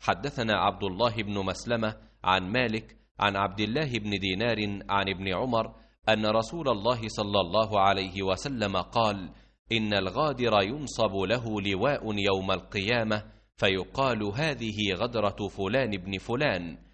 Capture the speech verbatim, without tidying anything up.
حدثنا عبد الله بن مسلمة عن مالك عن عبد الله بن دينار عن ابن عمر أن رسول الله صلى الله عليه وسلم قال: إن الغادر ينصب له لواء يوم القيامة فيقال: هذه غدرة فلان بن فلان،